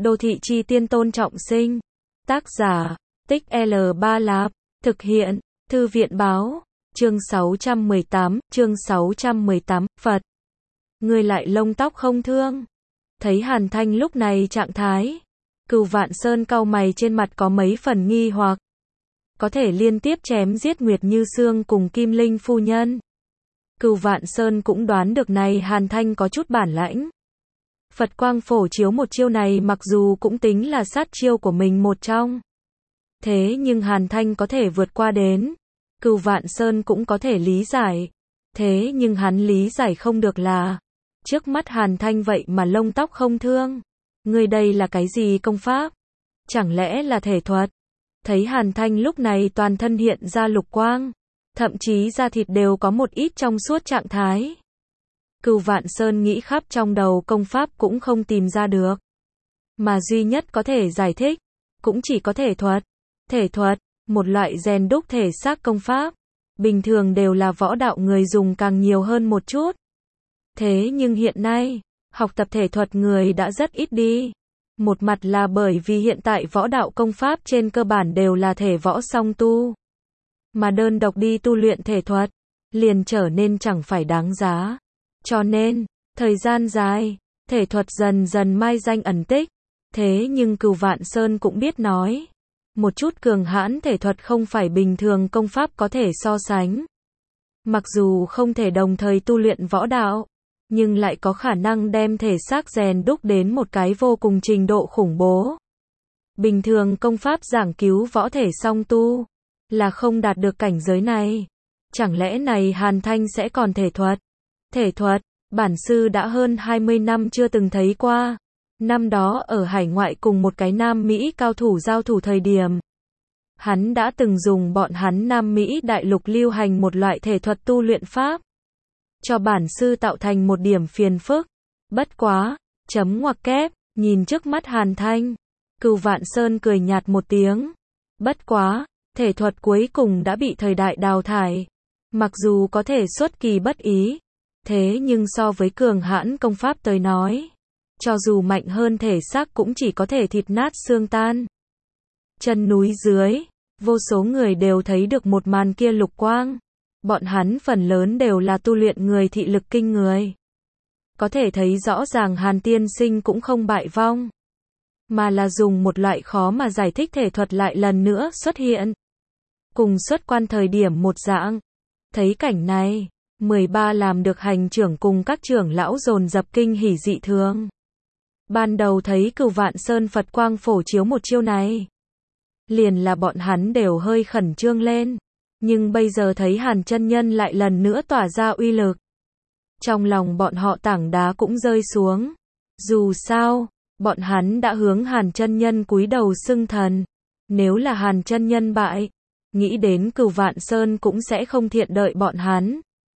Đô thị chi tiên Tôn Trọng Sinh. Tác giả, Tích L Ba Lạp. Thực hiện, Thư viện báo. Chương 618, Phật. Người lại lông tóc không thương. Thấy Hàn Thanh lúc này trạng thái, Cửu Vạn Sơn cau mày, trên mặt có mấy phần nghi hoặc. Có thể liên tiếp chém giết Nguyệt Như Sương cùng Kim Linh phu nhân. Cửu Vạn Sơn cũng đoán được này Hàn Thanh có chút bản lãnh. Phật quang phổ chiếu một chiêu này mặc dù cũng tính là sát chiêu của mình một trong. Thế nhưng Hàn Thanh có thể vượt qua đến, Cửu Vạn Sơn cũng có thể lý giải. Thế nhưng hắn lý giải không được là, trước mắt Hàn Thanh vậy mà lông tóc không thương. Người đây là cái gì công pháp? Chẳng lẽ là thể thuật? Thấy Hàn Thanh lúc này toàn thân hiện ra lục quang, thậm chí da thịt đều có một ít trong suốt trạng thái. Cửu Vạn Sơn nghĩ khắp trong đầu công pháp cũng không tìm ra được. Mà duy nhất có thể giải thích, cũng chỉ có thể thuật. Thể thuật, một loại rèn đúc thể xác công pháp. Bình thường đều là võ đạo người dùng càng nhiều hơn một chút. Thế nhưng hiện nay, học tập thể thuật người đã rất ít đi. Một mặt là bởi vì hiện tại võ đạo công pháp trên cơ bản đều là thể võ song tu. Mà đơn độc đi tu luyện thể thuật, liền trở nên chẳng phải đáng giá. Cho nên, thời gian dài, thể thuật dần dần mai danh ẩn tích. Thế nhưng Cửu Vạn Sơn cũng biết nói, một chút cường hãn thể thuật không phải bình thường công pháp có thể so sánh. Mặc dù không thể đồng thời tu luyện võ đạo, nhưng lại có khả năng đem thể xác rèn đúc đến một cái vô cùng trình độ khủng bố. Bình thường công pháp giảng cứu võ thể song tu, là không đạt được cảnh giới này. Chẳng lẽ này Hàn Thanh sẽ còn thể thuật? Thể thuật, bản sư đã hơn 20 năm chưa từng thấy qua. Năm đó ở hải ngoại cùng một cái Nam Mỹ cao thủ giao thủ thời điểm, hắn đã từng dùng bọn hắn Nam Mỹ đại lục lưu hành một loại thể thuật tu luyện pháp, cho bản sư tạo thành một điểm phiền phức. Bất quá, chấm ngoặc kép, nhìn trước mắt Hàn Thanh, Cửu Vạn Sơn cười nhạt một tiếng. Bất quá, thể thuật cuối cùng đã bị thời đại đào thải. Mặc dù có thể xuất kỳ bất ý, thế nhưng so với cường hãn công pháp tới nói, cho dù mạnh hơn thể xác cũng chỉ có thể thịt nát xương tan. Chân núi dưới, vô số người đều thấy được một màn kia lục quang. Bọn hắn phần lớn đều là tu luyện người thị lực kinh người. Có thể thấy rõ ràng Hàn tiên sinh cũng không bại vong, mà là dùng một loại khó mà giải thích thể thuật lại lần nữa xuất hiện. Cùng xuất quan thời điểm một dạng. Thấy cảnh này, 13 làm được hành trưởng cùng các trưởng lão dồn dập kinh hỉ dị thường. Ban đầu thấy Cửu Vạn Sơn Phật quang phổ chiếu một chiêu này, liền là bọn hắn đều hơi khẩn trương lên. Nhưng bây giờ thấy Hàn chân nhân lại lần nữa tỏa ra uy lực, trong lòng bọn họ tảng đá cũng rơi xuống. Dù sao, bọn hắn đã hướng Hàn chân nhân cúi đầu xưng thần. Nếu là Hàn chân nhân bại, nghĩ đến Cửu Vạn Sơn cũng sẽ không thiện đợi bọn hắn.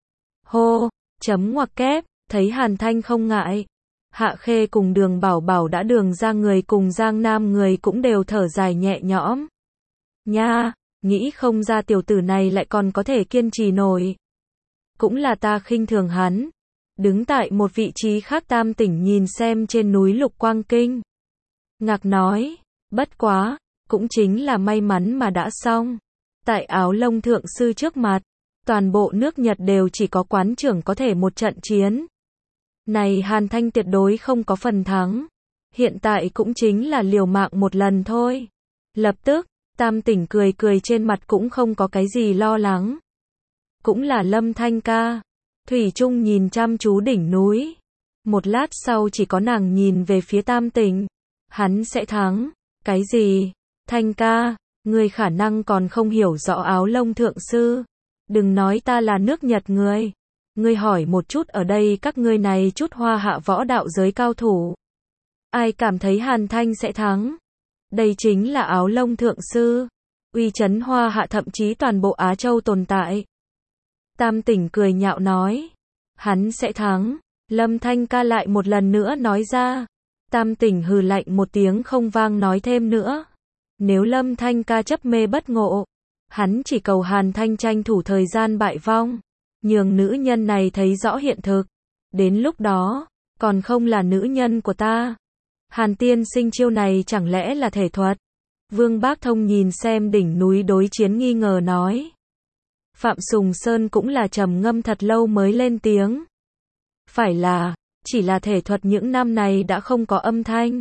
Hô, chấm ngoặc kép, thấy Hàn Thanh không ngại. Hạ Khê cùng Đường Bảo Bảo đã đường ra người cùng Giang Nam người cũng đều thở dài nhẹ nhõm. Nha, nghĩ không ra tiểu tử này lại còn có thể kiên trì nổi. Cũng là ta khinh thường hắn. Đứng tại một vị trí khác Tam Tỉnh nhìn xem trên núi Lục Quang Kinh. Ngạc nói, bất quá, cũng chính là may mắn mà đã xong. Tại Áo Lông thượng sư trước mặt, toàn bộ nước Nhật đều chỉ có quán trưởng có thể một trận chiến. Này Hàn Thanh tuyệt đối không có phần thắng. Hiện tại cũng chính là liều mạng một lần thôi. Lập tức, Tam Tỉnh cười cười, trên mặt cũng không có cái gì lo lắng. Cũng là Lâm Thanh ca. Thủy Trung nhìn chăm chú đỉnh núi. Một lát sau chỉ có nàng nhìn về phía Tam Tỉnh. Hắn sẽ thắng. Cái gì? Thanh ca, ngươi khả năng còn không hiểu rõ Áo Lông thượng sư. Đừng nói ta là nước Nhật người. Ngươi hỏi một chút ở đây các ngươi này chút hoa hạ võ đạo giới cao thủ. Ai cảm thấy Hàn Thanh sẽ thắng? Đây chính là Áo Lông thượng sư. Uy chấn hoa hạ thậm chí toàn bộ Á Châu tồn tại. Tam Tỉnh cười nhạo nói. Hắn sẽ thắng. Lâm Thanh ca lại một lần nữa nói ra. Tam Tỉnh hừ lạnh một tiếng không vang nói thêm nữa. Nếu Lâm Thanh ca chấp mê bất ngộ, hắn chỉ cầu Hàn Thanh tranh thủ thời gian bại vong, nhường nữ nhân này thấy rõ hiện thực. Đến lúc đó, còn không là nữ nhân của ta. Hàn tiên sinh chiêu này chẳng lẽ là thể thuật? Vương Bác Thông nhìn xem đỉnh núi đối chiến nghi ngờ nói. Phạm Sùng Sơn cũng là trầm ngâm thật lâu mới lên tiếng. Phải là, chỉ là thể thuật những năm này đã không có âm thanh.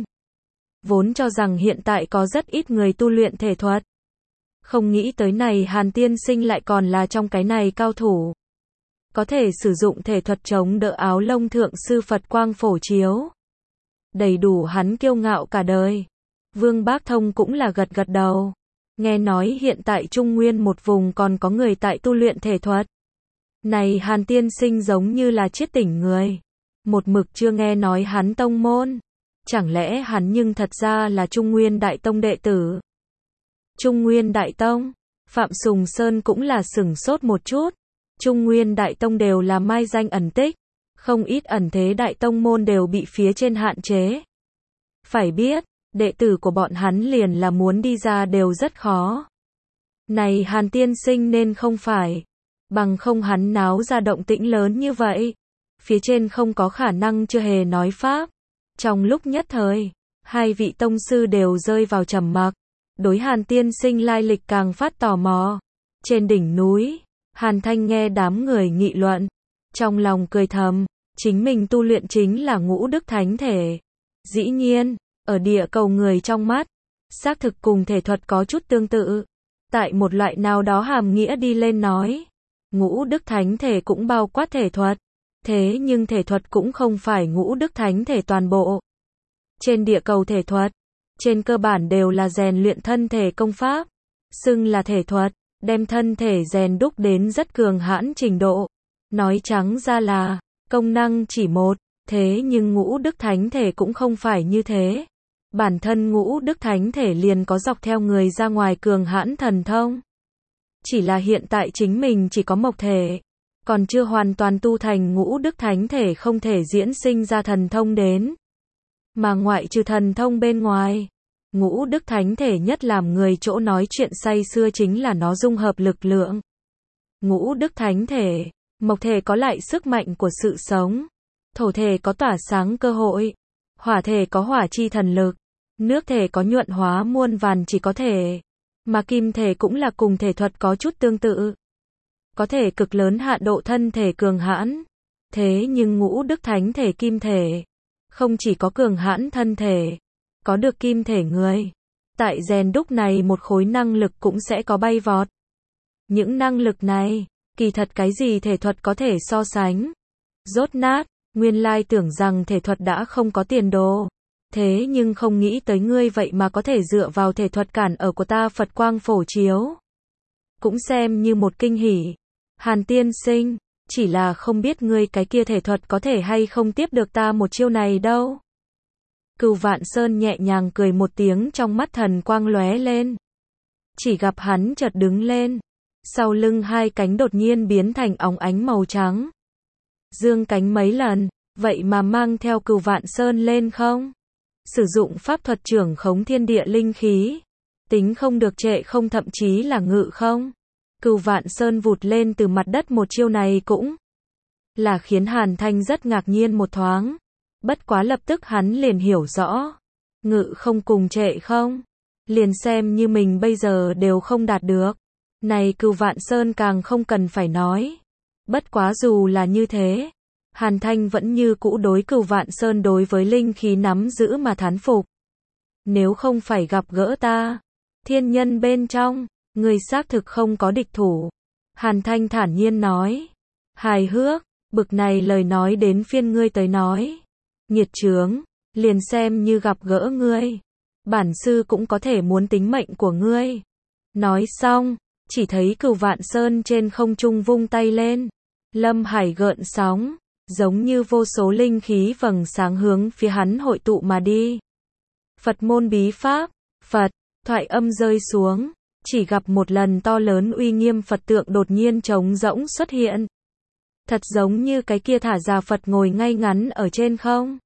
Vốn cho rằng hiện tại có rất ít người tu luyện thể thuật. Không nghĩ tới này Hàn tiên sinh lại còn là trong cái này cao thủ. Có thể sử dụng thể thuật chống đỡ áo lông thượng sư Phật quang phổ chiếu. Đầy đủ hắn kiêu ngạo cả đời. Vương Bác Thông cũng là gật gật đầu. Nghe nói hiện tại Trung Nguyên một vùng còn có người tại tu luyện thể thuật. Này Hàn tiên sinh giống như là chiết tỉnh người. Một mực chưa nghe nói hắn tông môn. Chẳng lẽ hắn nhưng thật ra là Trung Nguyên Đại Tông đệ tử? Trung Nguyên Đại Tông? Phạm Sùng Sơn cũng là sửng sốt một chút. Trung Nguyên Đại Tông đều là mai danh ẩn tích. Không ít ẩn thế Đại Tông môn đều bị phía trên hạn chế. Phải biết, đệ tử của bọn hắn liền là muốn đi ra đều rất khó. Này Hàn tiên sinh nên không phải. Bằng không hắn náo ra động tĩnh lớn như vậy. Phía trên không có khả năng chưa hề nói pháp. Trong lúc nhất thời, hai vị tông sư đều rơi vào trầm mặc. Đối Hàn tiên sinh lai lịch càng phát tò mò. Trên đỉnh núi, Hàn Thanh nghe đám người nghị luận. Trong lòng cười thầm, chính mình tu luyện chính là ngũ đức thánh thể. Dĩ nhiên, ở địa cầu người trong mắt, xác thực cùng thể thuật có chút tương tự. Tại một loại nào đó hàm nghĩa đi lên nói, ngũ đức thánh thể cũng bao quát thể thuật. Thế nhưng thể thuật cũng không phải ngũ đức thánh thể toàn bộ. Trên địa cầu thể thuật, trên cơ bản đều là rèn luyện thân thể công pháp. Xưng là thể thuật, đem thân thể rèn đúc đến rất cường hãn trình độ. Nói trắng ra là, công năng chỉ một, thế nhưng ngũ đức thánh thể cũng không phải như thế. Bản thân ngũ đức thánh thể liền có dọc theo người ra ngoài cường hãn thần thông. Chỉ là hiện tại chính mình chỉ có mộc thể. Còn chưa hoàn toàn tu thành ngũ đức thánh thể không thể diễn sinh ra thần thông đến. Mà ngoại trừ thần thông bên ngoài, ngũ đức thánh thể nhất làm người chỗ nói chuyện say xưa chính là nó dung hợp lực lượng. Ngũ đức thánh thể, mộc thể có lại sức mạnh của sự sống, thổ thể có tỏa sáng cơ hội, hỏa thể có hỏa chi thần lực, nước thể có nhuận hóa muôn vàn chỉ có thể, mà kim thể cũng là cùng thể thuật có chút tương tự. Có thể cực lớn hạ độ thân thể cường hãn. Thế nhưng ngũ đức thánh thể kim thể, không chỉ có cường hãn thân thể, có được kim thể người. Tại rèn đúc này một khối năng lực cũng sẽ có bay vọt. Những năng lực này, kỳ thật cái gì thể thuật có thể so sánh. Rốt nát, nguyên lai tưởng rằng thể thuật đã không có tiền đồ. Thế nhưng không nghĩ tới ngươi vậy mà có thể dựa vào thể thuật cản ở của ta Phật quang phổ chiếu. Cũng xem như một kinh hỉ. Hàn tiên sinh, chỉ là không biết ngươi cái kia thể thuật có thể hay không tiếp được ta một chiêu này đâu. Cửu Vạn Sơn nhẹ nhàng cười một tiếng trong mắt thần quang lóe lên. Chỉ gặp hắn chợt đứng lên. Sau lưng hai cánh đột nhiên biến thành óng ánh màu trắng. Dương cánh mấy lần, vậy mà mang theo Cửu Vạn Sơn lên không? Sử dụng pháp thuật trưởng khống thiên địa linh khí. Tính không được trệ không thậm chí là ngự không? Cửu Vạn Sơn vụt lên từ mặt đất một chiêu này cũng là khiến Hàn Thanh rất ngạc nhiên một thoáng. Bất quá lập tức hắn liền hiểu rõ. Ngự không cùng trệ không. Liền xem như mình bây giờ đều không đạt được. Này Cửu Vạn Sơn càng không cần phải nói. Bất quá dù là như thế, Hàn Thanh vẫn như cũ đối Cửu Vạn Sơn đối với linh khí nắm giữ mà thán phục. Nếu không phải gặp gỡ ta, thiên nhân bên trong, người xác thực không có địch thủ. Hàn Thanh thản nhiên nói. Hài hước, bực này lời nói đến phiên ngươi tới nói. Nghiệt chướng, liền xem như gặp gỡ ngươi. Bản sư cũng có thể muốn tính mệnh của ngươi. Nói xong, chỉ thấy Cửu Vạn Sơn trên không trung vung tay lên. Lâm hải gợn sóng, giống như vô số linh khí vầng sáng hướng phía hắn hội tụ mà đi. Phật môn bí pháp, Phật, thoại âm rơi xuống. Chỉ gặp một lần to lớn uy nghiêm Phật tượng đột nhiên trống rỗng xuất hiện. Thật giống như cái kia thả ra Phật ngồi ngay ngắn ở trên không.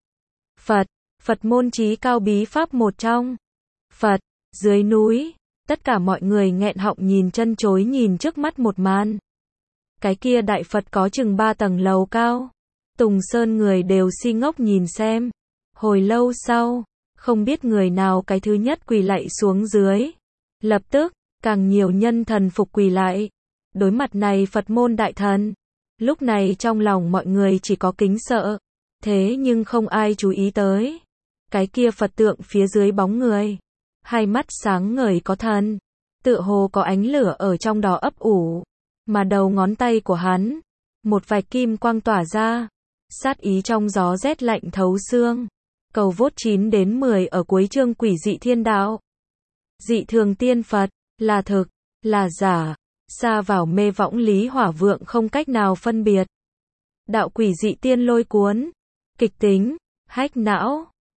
Phật, Phật môn chí cao bí pháp một trong. Phật, dưới núi, tất cả mọi người nghẹn họng nhìn chân chối nhìn trước mắt một màn. Cái kia đại Phật có chừng 3 tầng lầu cao. Tùng Sơn người đều si ngốc nhìn xem. Hồi lâu sau, không biết người nào cái thứ nhất quỳ lạy xuống dưới. Lập tức, càng nhiều nhân thần phục quỳ lại. Đối mặt này Phật môn đại thần. Lúc này trong lòng mọi người chỉ có kính sợ. Thế nhưng không ai chú ý tới. Cái kia Phật tượng phía dưới bóng người. Hai mắt sáng ngời có thần. Tựa hồ có ánh lửa ở trong đó ấp ủ. Mà đầu ngón tay của hắn. Một vạch kim quang tỏa ra. Sát ý trong gió rét lạnh thấu xương. Cầu vốt 9 đến 10 ở cuối chương Quỷ dị thiên đạo. Dị thường tiên Phật, là thực, là giả, xa vào mê võng lý hỏa vượng không cách nào phân biệt. Đạo quỷ dị tiên lôi cuốn, kịch tính, hách não.